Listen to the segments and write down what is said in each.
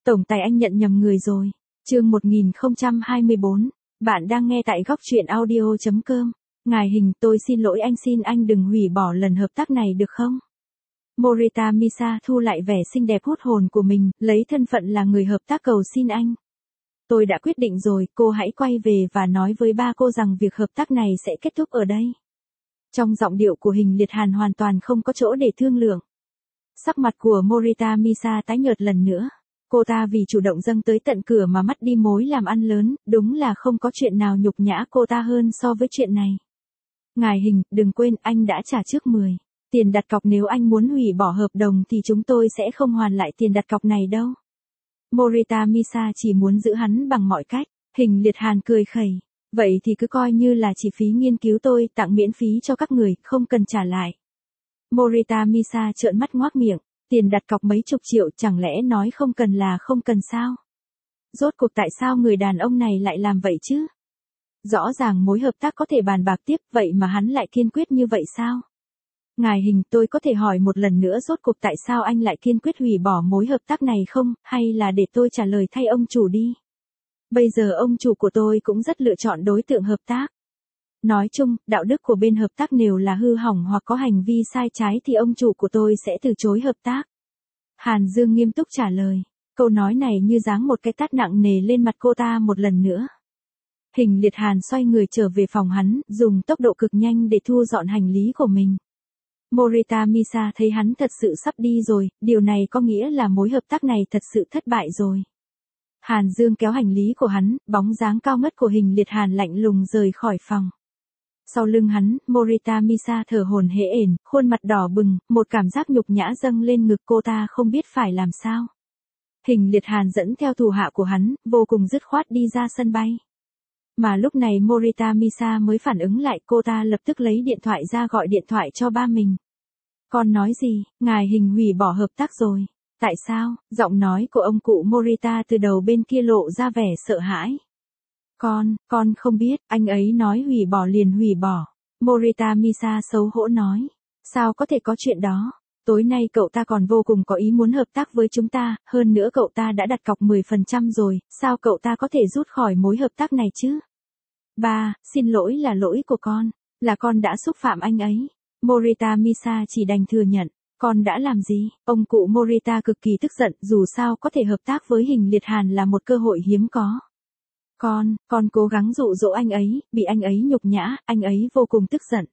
Tổng tài anh nhận nhầm người rồi. Chương 1024. Bạn đang nghe tại góc truyện audio.com. Ngài Hình, tôi xin lỗi anh, xin anh đừng hủy bỏ lần hợp tác này được không? Morita Misa thu lại vẻ xinh đẹp hút hồn của mình, lấy thân phận là người hợp tác cầu xin anh. Tôi đã quyết định rồi, cô hãy quay về và nói với ba cô rằng việc hợp tác này sẽ kết thúc ở đây. Trong giọng điệu của Hình Liệt Hàn hoàn toàn không có chỗ để thương lượng. Sắc mặt của Morita Misa tái nhợt lần nữa. Cô ta vì chủ động dâng tới tận cửa mà mất đi mối làm ăn lớn, đúng là không có chuyện nào nhục nhã cô ta hơn so với chuyện này. Ngài Hình, đừng quên anh đã trả trước 10 tiền đặt cọc, nếu anh muốn hủy bỏ hợp đồng thì chúng tôi sẽ không hoàn lại tiền đặt cọc này đâu. Morita Misa chỉ muốn giữ hắn bằng mọi cách. Hình Liệt Hàn cười khẩy. Vậy thì cứ coi như là chi phí nghiên cứu tôi tặng miễn phí cho các người, không cần trả lại. Morita Misa trợn mắt ngoác miệng. Tiền đặt cọc mấy chục triệu, chẳng lẽ nói không cần là không cần sao? Rốt cuộc tại sao người đàn ông này lại làm vậy chứ? Rõ ràng mối hợp tác có thể bàn bạc tiếp, vậy mà hắn lại kiên quyết như vậy sao? Ngài Hình, tôi có thể hỏi một lần nữa rốt cuộc tại sao anh lại kiên quyết hủy bỏ mối hợp tác này không, hay là để tôi trả lời thay ông chủ đi? Bây giờ ông chủ của tôi cũng rất lựa chọn đối tượng hợp tác. Nói chung, đạo đức của bên hợp tác nếu là hư hỏng hoặc có hành vi sai trái thì ông chủ của tôi sẽ từ chối hợp tác. Hàn Dương nghiêm túc trả lời. Câu nói này như giáng một cái tát nặng nề lên mặt cô ta một lần nữa. Hình Liệt Hàn xoay người trở về phòng hắn, dùng tốc độ cực nhanh để thu dọn hành lý của mình. Morita Misa thấy hắn thật sự sắp đi rồi, điều này có nghĩa là mối hợp tác này thật sự thất bại rồi. Hàn Dương kéo hành lý của hắn, bóng dáng cao ngất của Hình Liệt Hàn lạnh lùng rời khỏi phòng. Sau lưng hắn, Morita Misa thở hổn hển, khuôn mặt đỏ bừng, một cảm giác nhục nhã dâng lên ngực cô ta không biết phải làm sao. Hình Liệt Hàn dẫn theo thủ hạ của hắn, vô cùng dứt khoát đi ra sân bay. Mà lúc này Morita Misa mới phản ứng lại, cô ta lập tức lấy điện thoại ra gọi điện thoại cho ba mình. Con nói gì, ngài Hình hủy bỏ hợp tác rồi. Tại sao? Giọng nói của ông cụ Morita từ đầu bên kia lộ ra vẻ sợ hãi. Con không biết, anh ấy nói hủy bỏ liền hủy bỏ. Morita Misa xấu hổ nói. Sao có thể có chuyện đó? Tối nay cậu ta còn vô cùng có ý muốn hợp tác với chúng ta, hơn nữa cậu ta đã đặt cọc 10% rồi, sao cậu ta có thể rút khỏi mối hợp tác này chứ? Ba, xin lỗi là lỗi của con, là con đã xúc phạm anh ấy. Morita Misa chỉ đành thừa nhận. Con đã làm gì? Ông cụ Morita cực kỳ tức giận, dù sao có thể hợp tác với Hình Liệt Hàn là một cơ hội hiếm có. Con cố gắng dụ dỗ anh ấy, bị anh ấy nhục nhã, anh ấy vô cùng tức giận.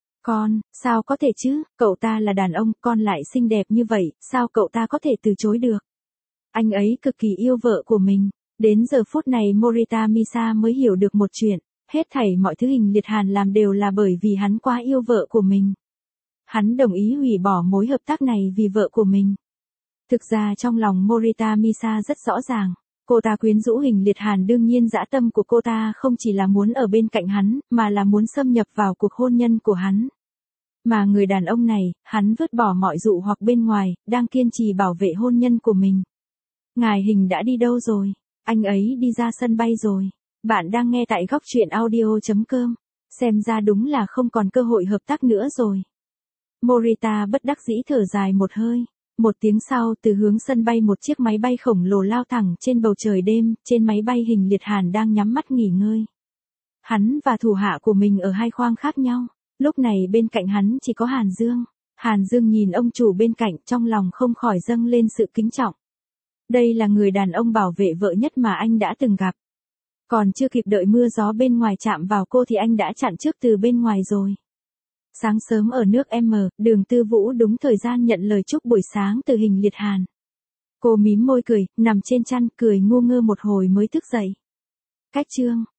Sao có thể chứ, cậu ta là đàn ông, con lại xinh đẹp như vậy, sao cậu ta có thể từ chối được? Anh ấy cực kỳ yêu vợ của mình. Đến giờ phút này Morita Misa mới hiểu được một chuyện, hết thảy mọi thứ Hình Liệt Hàn làm đều là bởi vì hắn quá yêu vợ của mình. Hắn đồng ý hủy bỏ mối hợp tác này vì vợ của mình. Thực ra trong lòng Morita Misa rất rõ ràng. Cô ta quyến rũ Hình Liệt Hàn, đương nhiên dã tâm của cô ta không chỉ là muốn ở bên cạnh hắn, mà là muốn xâm nhập vào cuộc hôn nhân của hắn. Mà người đàn ông này, hắn vứt bỏ mọi dụ hoặc bên ngoài, đang kiên trì bảo vệ hôn nhân của mình. Ngài Hình đã đi đâu rồi? Anh ấy đi ra sân bay rồi. Bạn đang nghe tại góc truyện audio.com. Xem ra đúng là không còn cơ hội hợp tác nữa rồi. Morita bất đắc dĩ thở dài một hơi. Một tiếng sau, từ hướng sân bay một chiếc máy bay khổng lồ lao thẳng trên bầu trời đêm, trên máy bay Hình Liệt Hàn đang nhắm mắt nghỉ ngơi. Hắn và thủ hạ của mình ở hai khoang khác nhau, lúc này bên cạnh hắn chỉ có Hàn Dương. Hàn Dương nhìn ông chủ bên cạnh, trong lòng không khỏi dâng lên sự kính trọng. Đây là người đàn ông bảo vệ vợ nhất mà anh đã từng gặp. Còn chưa kịp đợi mưa gió bên ngoài chạm vào cô thì anh đã chặn trước từ bên ngoài rồi. Sáng sớm ở nước M, Đường Tư Vũ đúng thời gian nhận lời chúc buổi sáng từ Hình Liệt Hàn. Cô mím môi cười, nằm trên chăn, cười ngu ngơ một hồi mới thức dậy. Cách chương